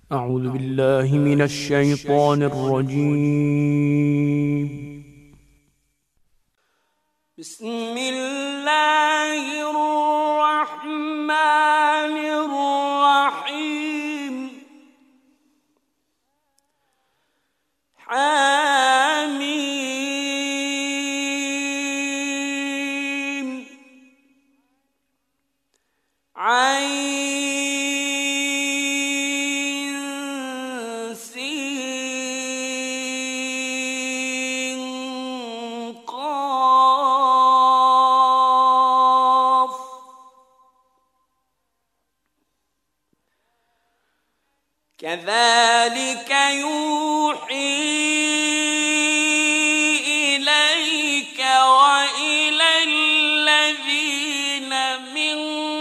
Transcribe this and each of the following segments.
أعوذ بالله من الشيطان الرجيم. بسم الله الرحمن الرحيم. حميم عين سين قاف. كذلك يوحي إليك وإلى الذين من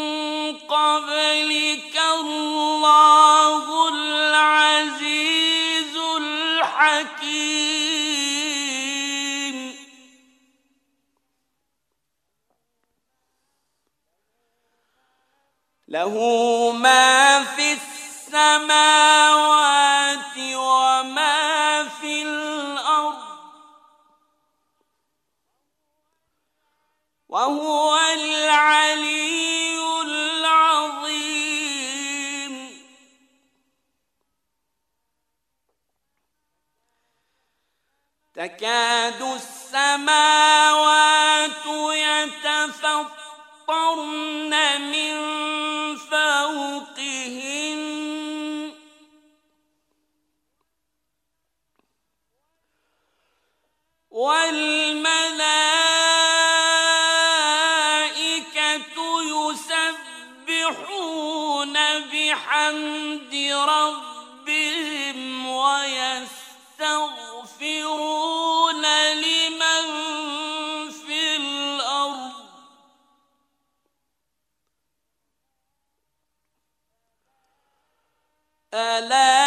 قبلك الله العزيز الحكيم. له ما في السماوات وما في الأرض وهو العلي العظيم. تكاد السماوات يتفطرن من فوقهن والملائكة يسبحون بحمد ربهم ويستغفرون لمن في الأرض ألا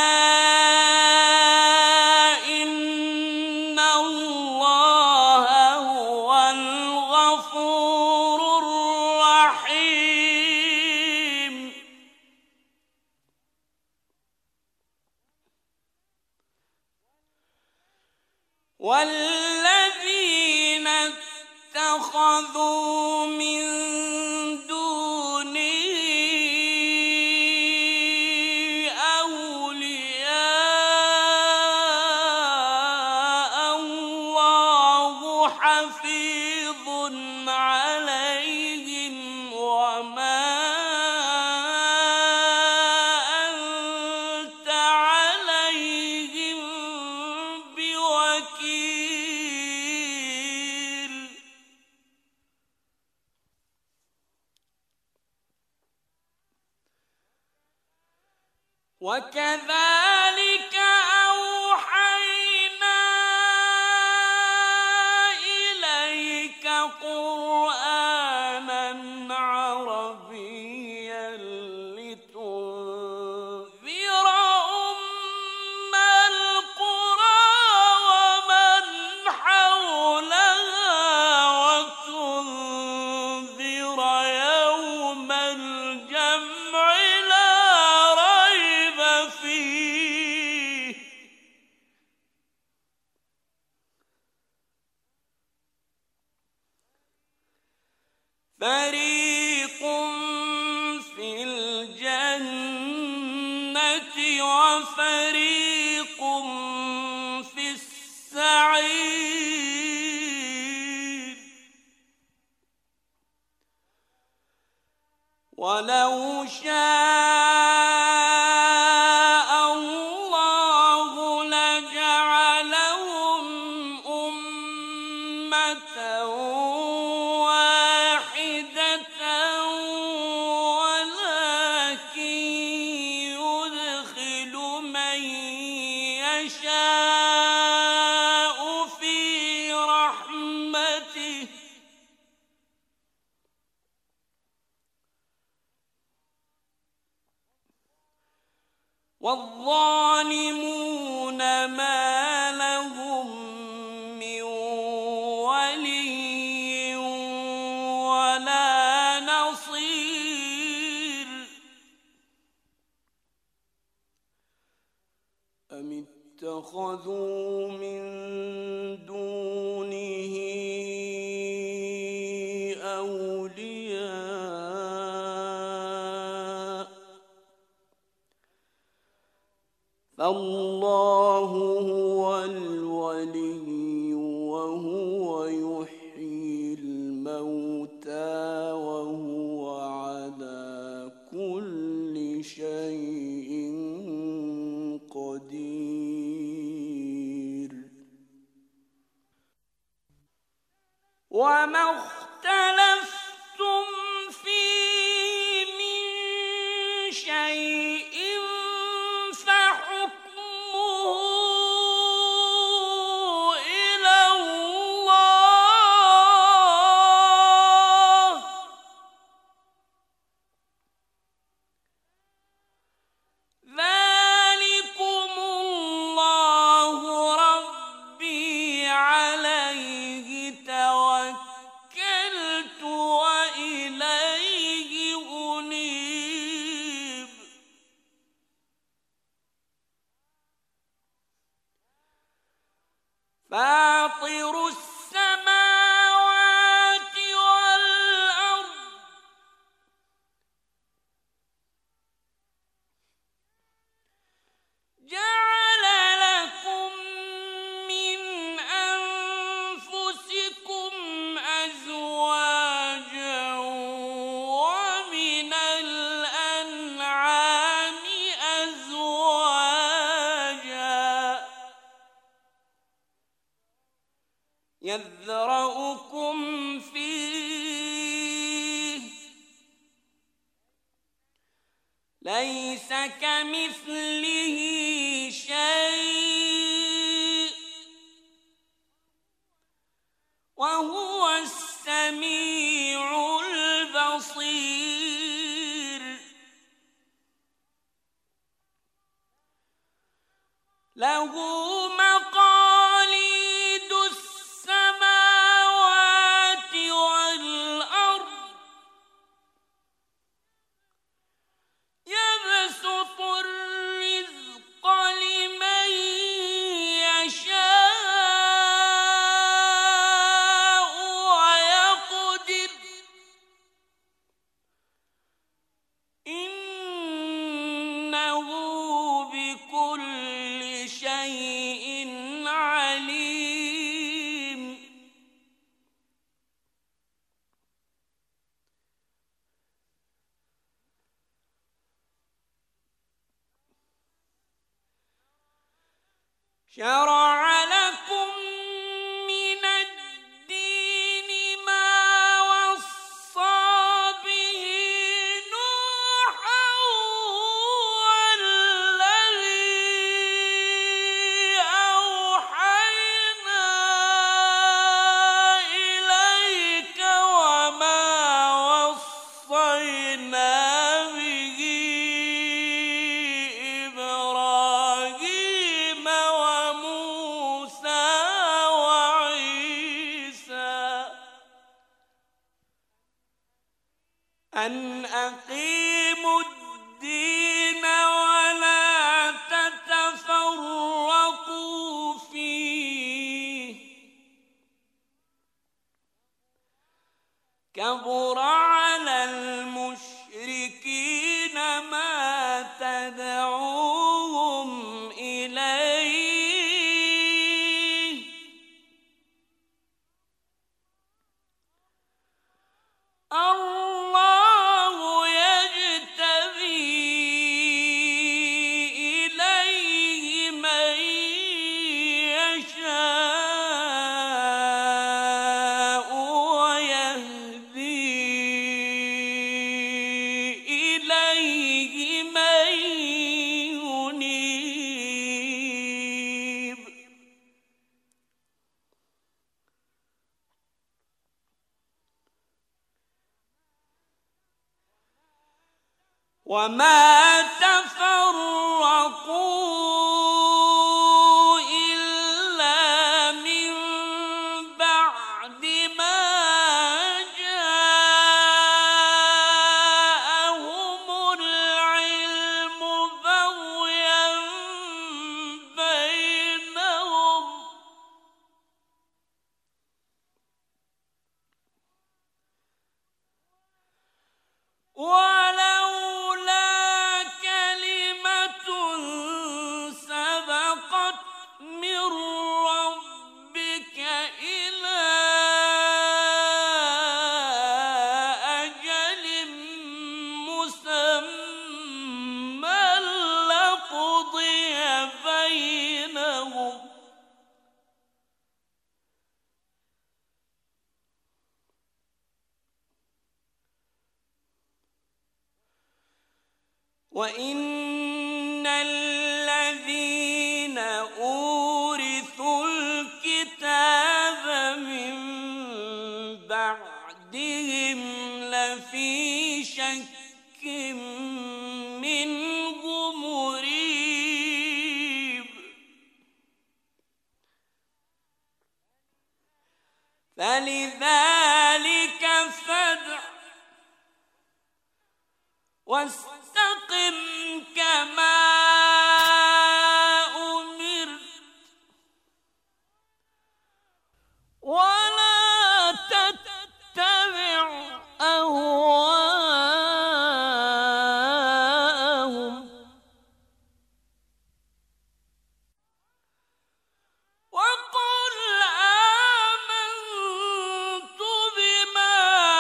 إن الله هو الغفور الرحيم. والذين اتخذوا من دونه أولياء الله حفيظ عليهم وما أنت عليهم بوكيل. وكذلك أوحينا إليك قرآنا عربيا لتنذر أم القرى ومن حولها وتنذر يوم الجمع لا ريب فيه. فريق في الجنة وفريق في السعير. ولو شاء الله لجعلهم أمة واحدة ولكن يدخل من يشاء في رحمته والظالمون ما لهم من ولي ولا نصير. أم اتخذوا من دونه أولياء فالله هو الولي وهو يحيي الموتى وهو على كل شيء قدير. وما اختلفتم فيه من شيء فحكمه إلى الله ذلكم الله ربي عليه توكلت وإليه أنيب. فاطر السماوات والأرض جعل لكم من أنفسكم أزواجا ومن الأنعام أزواجا يذرأكم فيه ليس كمثله شيء وهو السميع البصير. له مقاليد السماوات والأرض يبسط الرزق لمن يشاء ويقدر إنه بكل شيء عليم. شرع لكم من الدين ما وصى به نوحا والذي أوحينا إليك وما وصينا به إبراهيم وموسى وعيسى أن أقيموا الدين ولا تتفرقوا فيه كبر على المشركين ما تدعوهم إليه الله يجتبي إليه من يشاء ويهدي إليه من ينيب. وما تفرقوا إلا من بعد ما جاءهم العلم بغيا وإن الذين أورثوا الكتاب من بعدهم لفي شك منه مريب فلذلك فادع واستقم كما أمرت ولا تتبع أهواءهم وقل آمنت بما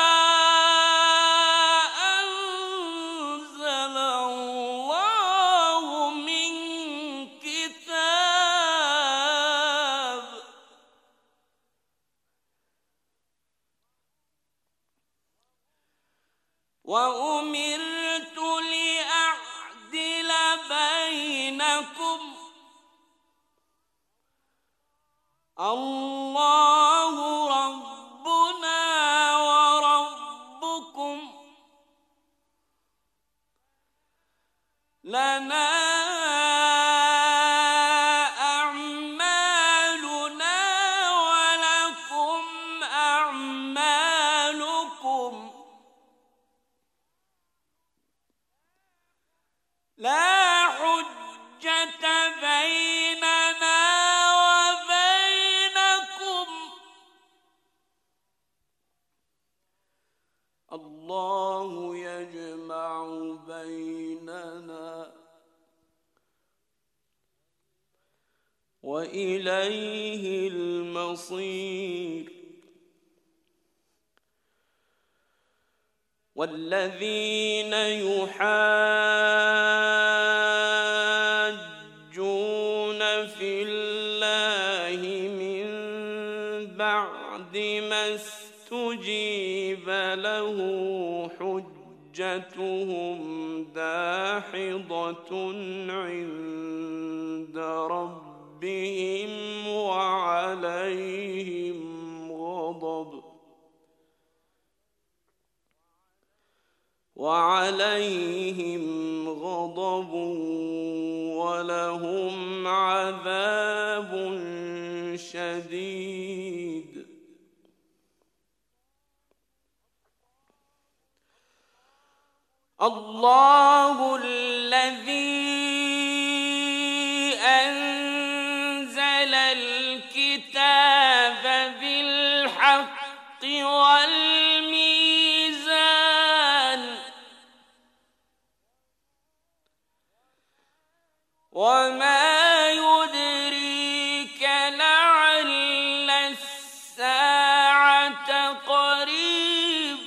أنزل الله من كتاب وأمرت لأعدل بينكم الله ربنا وربكم لنا أعمالنا ولكم أعمالكم لا حجة بيننا وبينكم الله يجمع بيننا وإليه المصير والذين يحاجون في الله من بعد ما استجيب له حجتهم داحضة عند ربهم وعليهم غضب ولهم عذاب شديد الله الذي أنزل الكتاب بالحق والميزان وما يدريك لعل الساعة قريب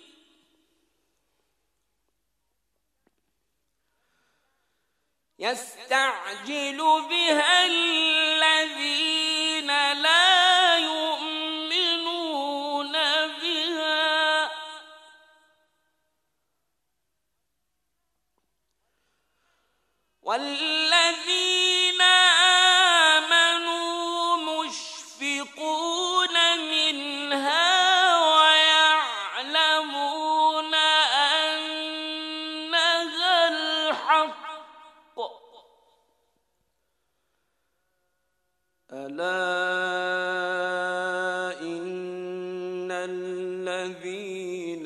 يستعجل بها الذين لا يؤمنون بها والذين آمنوا مشفقون منها ويعلمون أنها الحق ألا إن الذين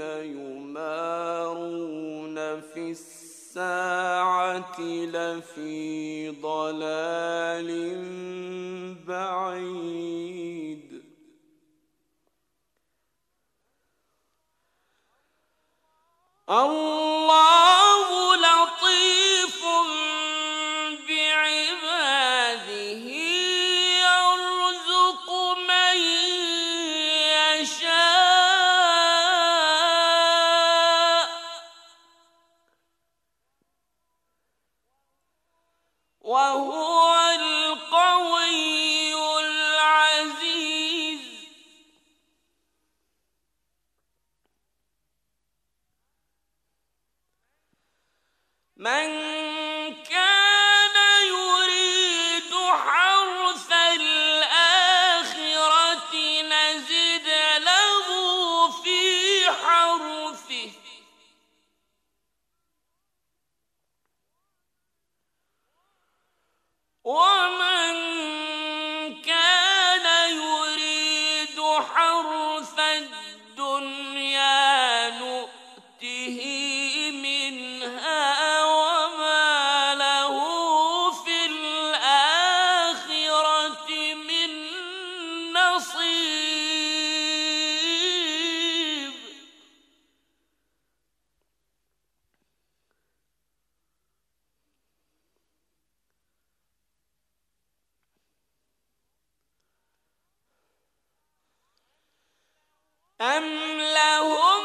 يمارون في الساعة لفي ضلال بعيد الله لطيف بعباده يرزق من يشاء وهو القوي العزيز من أم لهم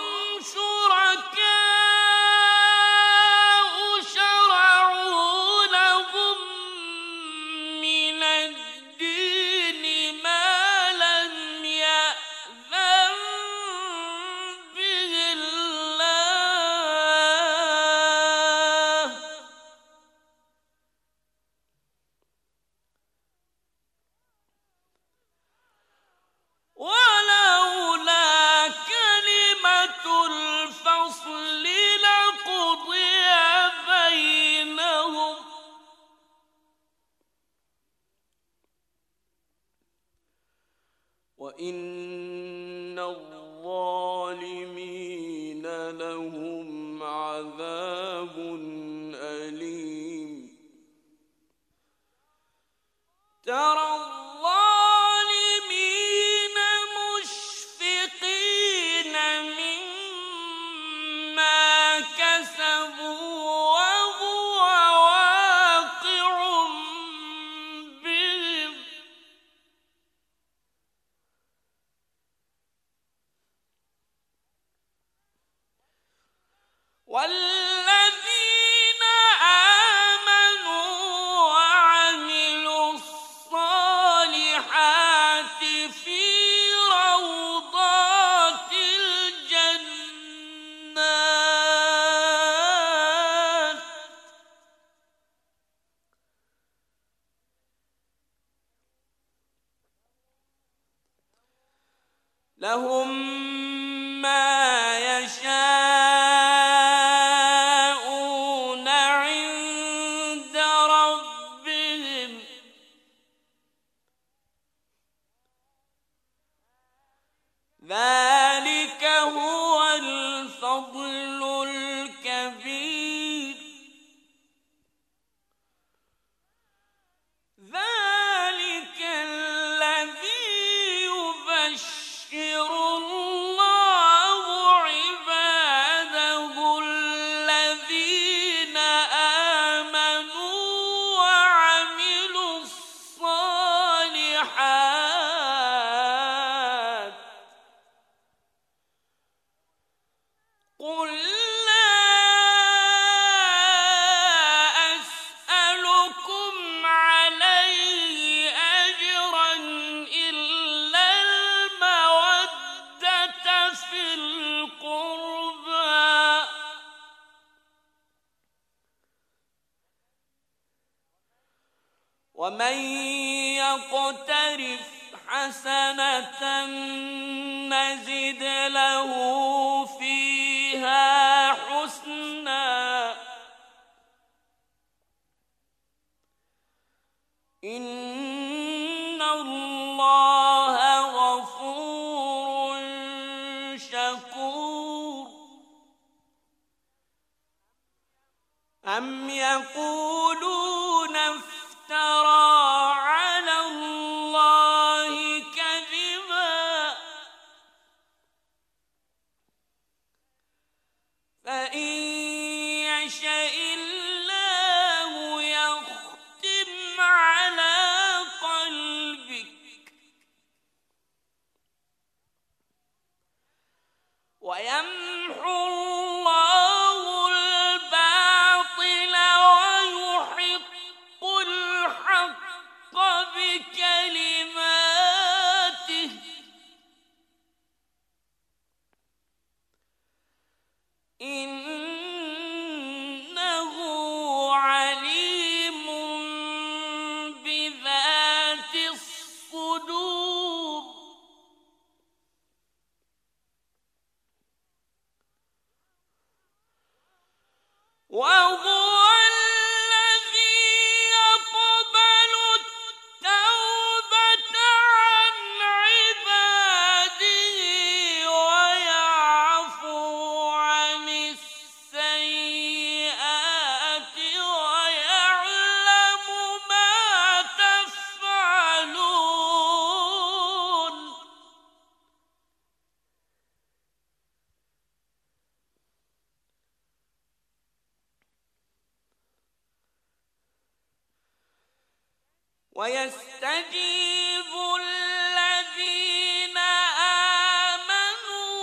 شركاء شرعوا لهم من الدين ما لم يأذن به الله ولولا كلمة الفصل لقضي بينهم وإن الظالمين لهم عذاب أليم ترى الظالمين مشفقين مما كسبوا وهو واقع بهم والذين آمنوا وعملوا الصالحات في روضات الجنات لهم ما يشاءون عند ربهم ذلك هو الفضل الكبير ذلك الذي يبشر الله عباده الذين آمنوا وعملوا الصالحات قل لا أسألكم عليه أجرا إلا المودة في القربى ومن يقترف حسنة نزد له فيها حسنا إن الله غفور شكور أم يقولون افترى على الله كذبا فإن يشأ الله يختم على قلبك ويمحو الله الباطل ويحق الحق بكلماته إنه عليم بذات الصدور وهو الذي يقبل التوبة عن عباده ويعفو عن السيئات ويعلم ما تفعلون ويستجيب الذين آمنوا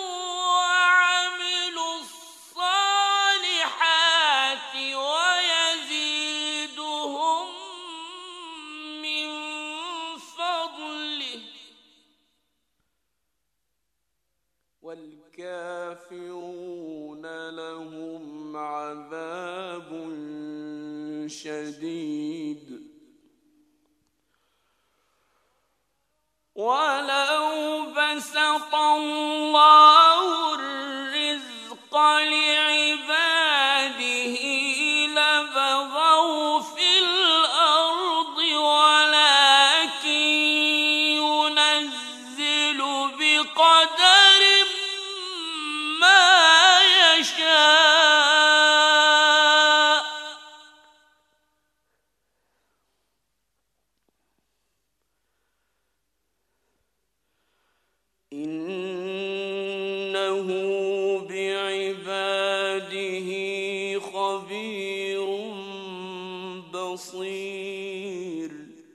الكافرون لهم عذاب شديد ولو بسط الله الرزق لعباده لبغوا في الأرض ولكن ينزل بقدر ما يشاء إنه بعباده خبير بصير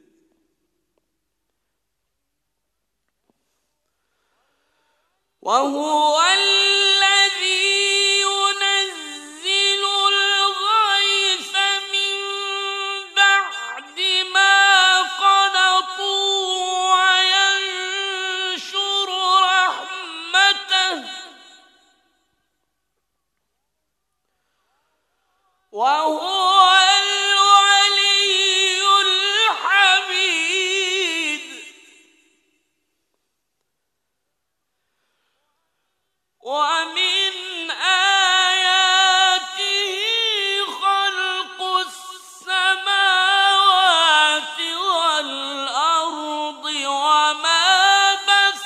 وهو الذي ينزل الغيث من بعد ما قنطوا وينشر رحمته وهو الولي الحميد ومن آياته خلق السماوات والأرض وما بث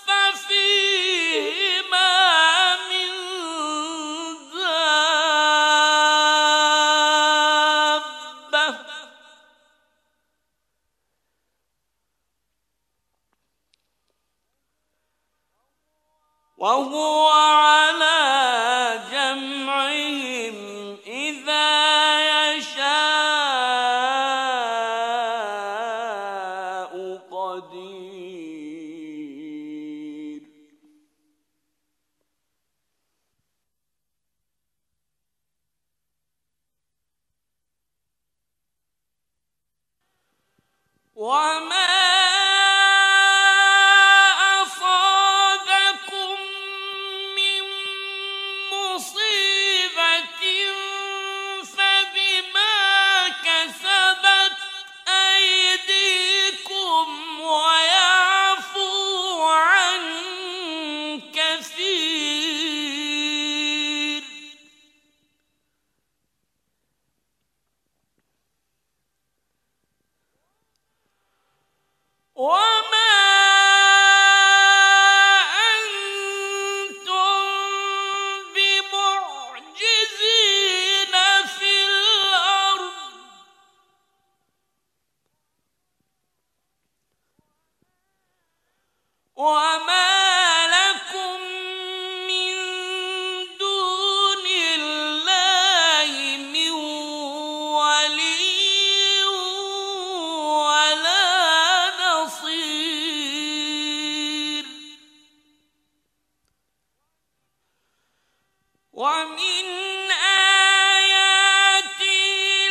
فيهما من دابة وهو على جمعهم إذا يشاء قدير وما أصابكم من مصيبة فبما كسبت أيديكم ويعفو عن كثير وما أنتم بمعجزين في الأرض وما لكم من دون الله من ولي ولا نصير ومن آياته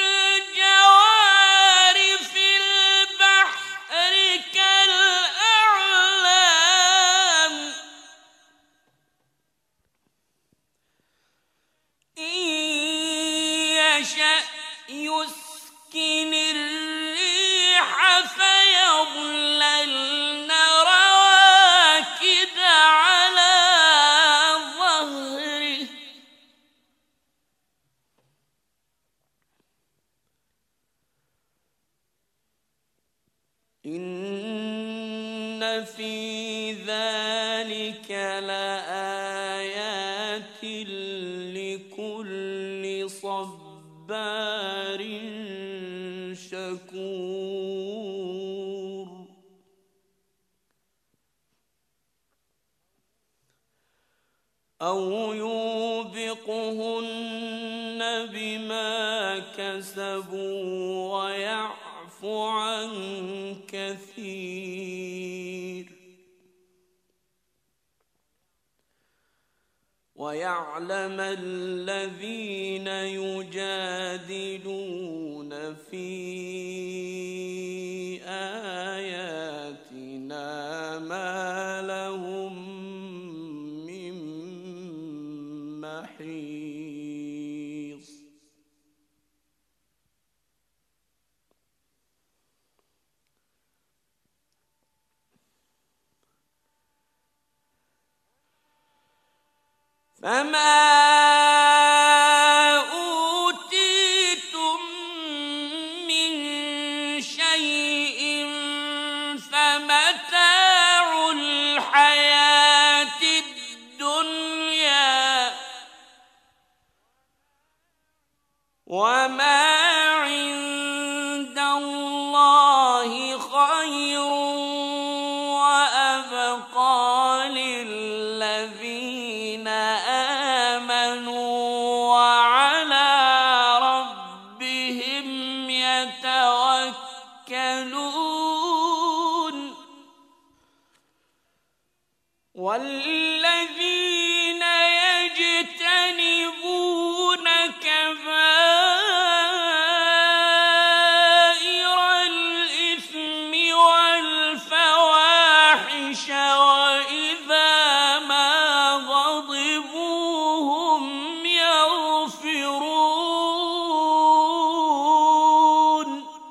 الجوار في البحر كالأعلام إن يشأ يسكن الريح فيظللن رواكد على ظهره إن في ذلك لآيات لكل صبار شكور أو يوبقهن بما كسبوا ويعفو عن كثير ويعلم الذين يجادلون في آياتنا ما لهم من فما أوتيتم من شيء فمتاع الحياة الدنيا وما عند الله خير وأبقى للذين آمنوا وعلى ربهم يتوكلون والذين يجتنبون كبائر الإثم والفواحش وإذا ما غضبوا هم يغفرون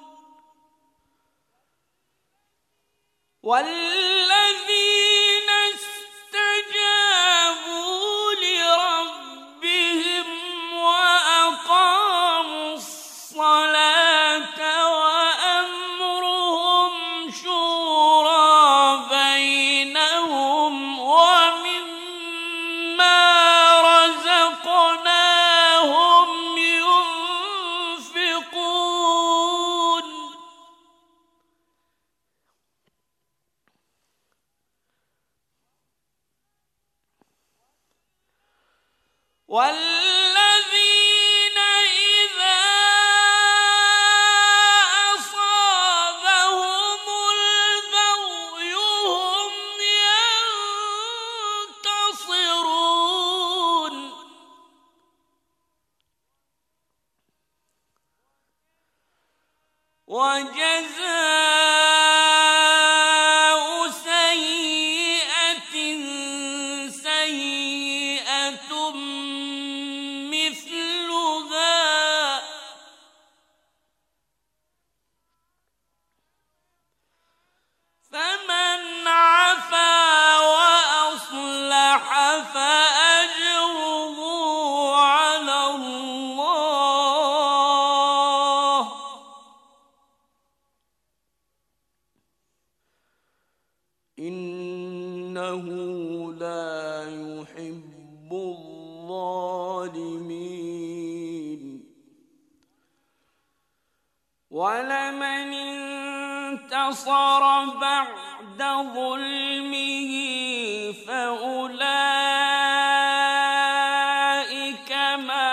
والذين استجابوا لربهم وأقاموا الصلاة وأمرهم شورى بينهم ومما رزقناهم ينفقون والذين إذا أصابهم البغي هم ينتصرون وجزاء سيئة سيئة مثلها فمن عفا وأصلح فأجره على الله إنه لا يحب الظالمين ولمن انتصر بعد ظلمه فأولئك ما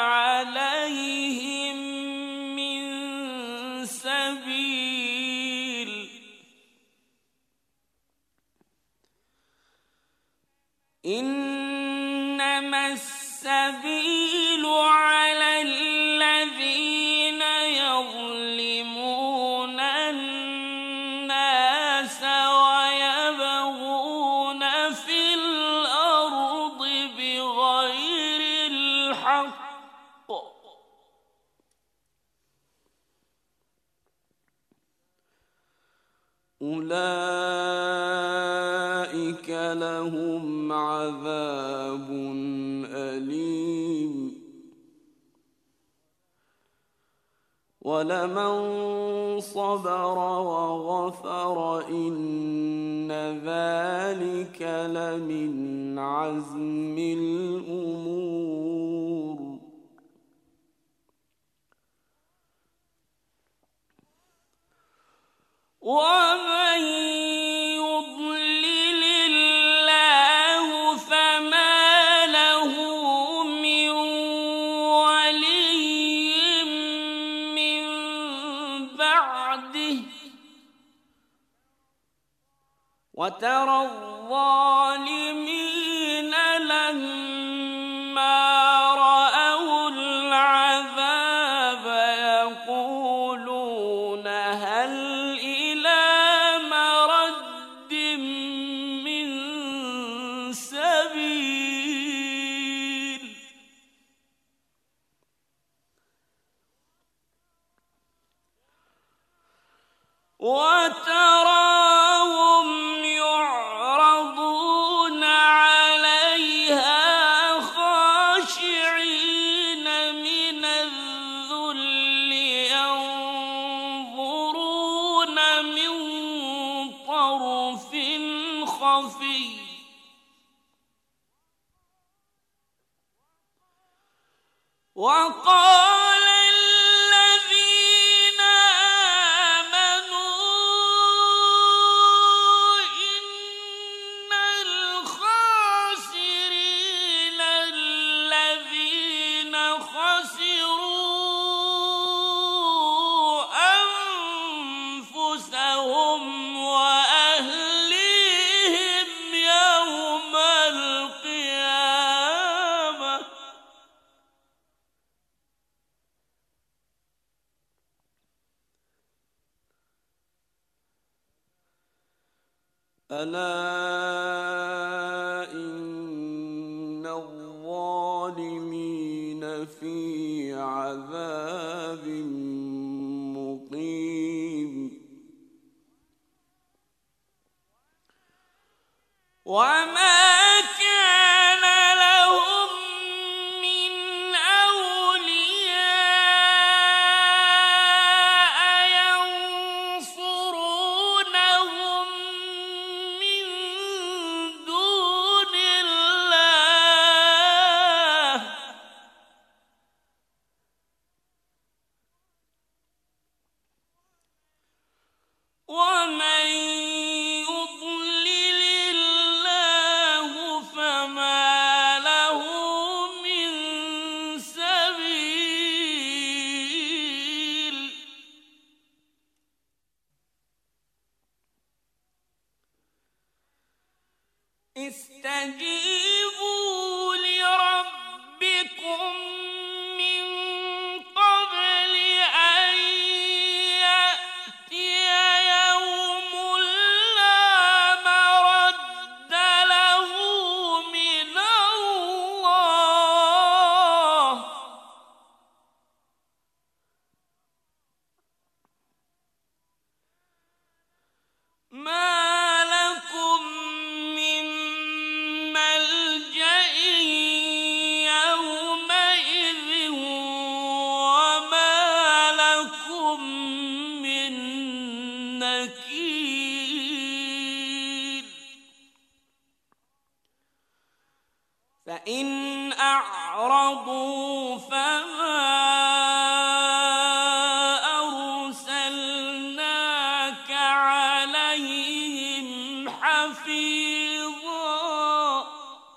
عليهم من سبيل إنما السبيل على الذين يظلمون الناس ويبغون في الأرض بغير الحق أولئك لهم عذاب أليم ولمن صبر وغفر إن ذلك لمن عزم الأمور ومن يضلل الله فما له من ولي من بعده وترى الظالمين لما رأوا العذاب يقولون هل إلى مرد من سبيل وتراهم يعرضون عليها خفي وقال الذين آمنوا إن الخاسرين الذين خسروا أنفسهم وأهليهم يوم القيامة ألا إن الظالمين في عذاب مقيم وما كان لهم من أولياء ينصرونهم من دون الله ومن يضلل الله فما له من سبيل استجيبوا لربكم من قبل أن يأتي يوم لا مرد له من الله ما لكم من ملجأ يومئذ وما لكم من نكير فإن أعرضوا فما أرسلناك عليهم حفيظا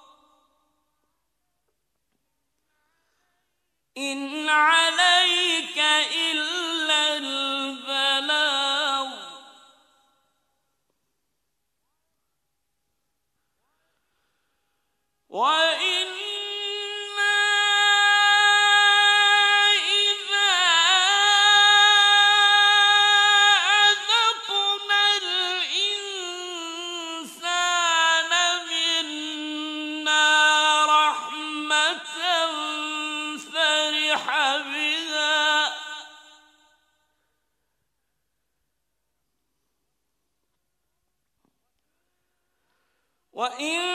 إن عليك إلا البلاغ وإنا إذا أذقنا الإنسان منا رحمة فرح بها وإن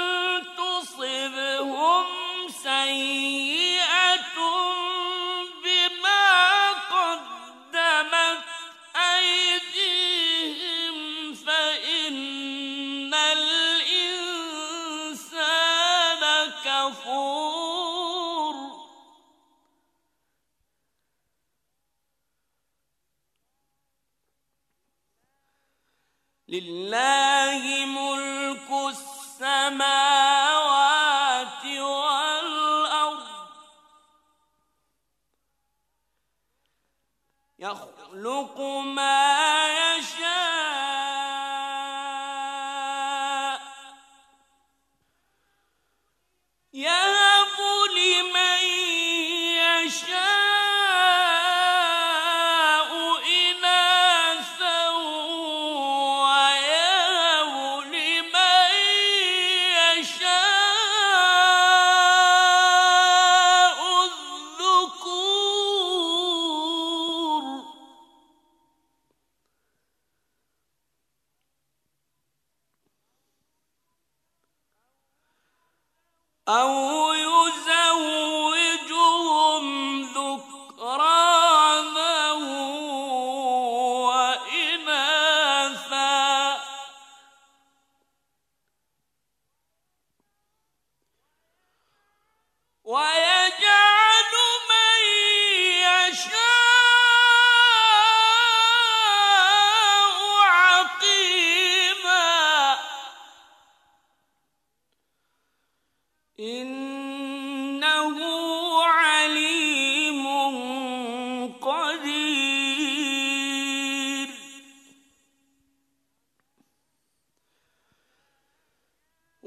تصبهم سيئة بما قدمت أيديهم فإن الإنسان كفور لله ملك السماوات والأرض يخلق ما يشاء يهب لمن يشاء إناثا ويهب لمن يشاء الذكور أو يزوجهم ذكرانا وإناثا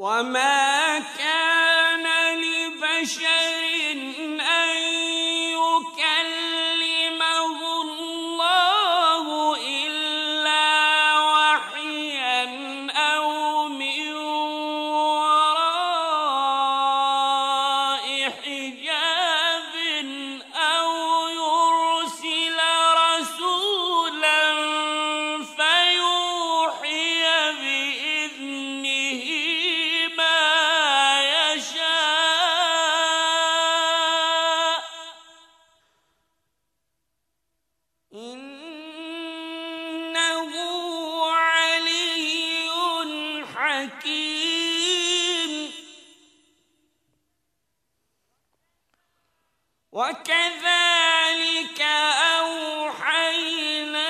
وما كان لبشر أن يكلمه الله إلا وحيا أو من وراء حجاب أو يرسل رسولا فيوحي بإذنه ما يشاء إنه علي حكيم وكذلك أوحينا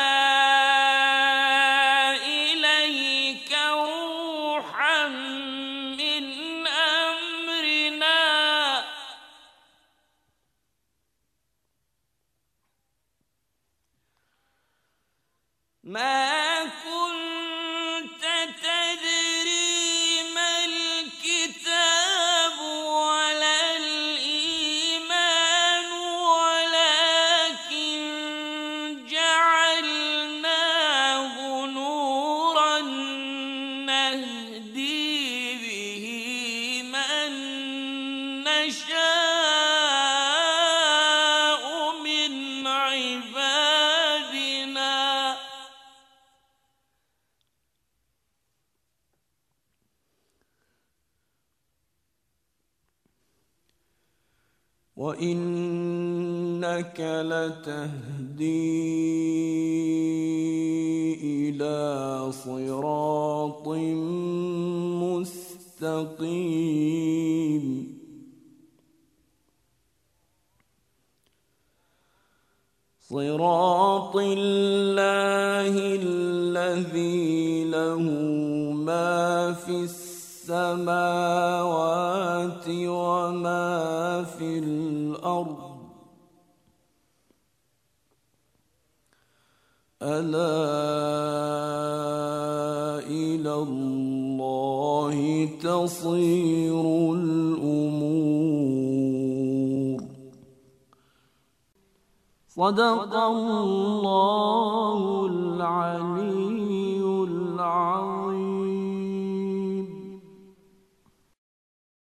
إليك روحا من أمرنا ما كنت تدري ما الكتاب ولا الإيمان ولكن جعلناه نورا نهدي به من نشاء من عبادنا وإنك لتهدي إلى صراط مستقيم صراط الله الذي له ما في السماوات وما في الأرض ألا إلى الله تصير الأمور صدق الله العلي العظيم.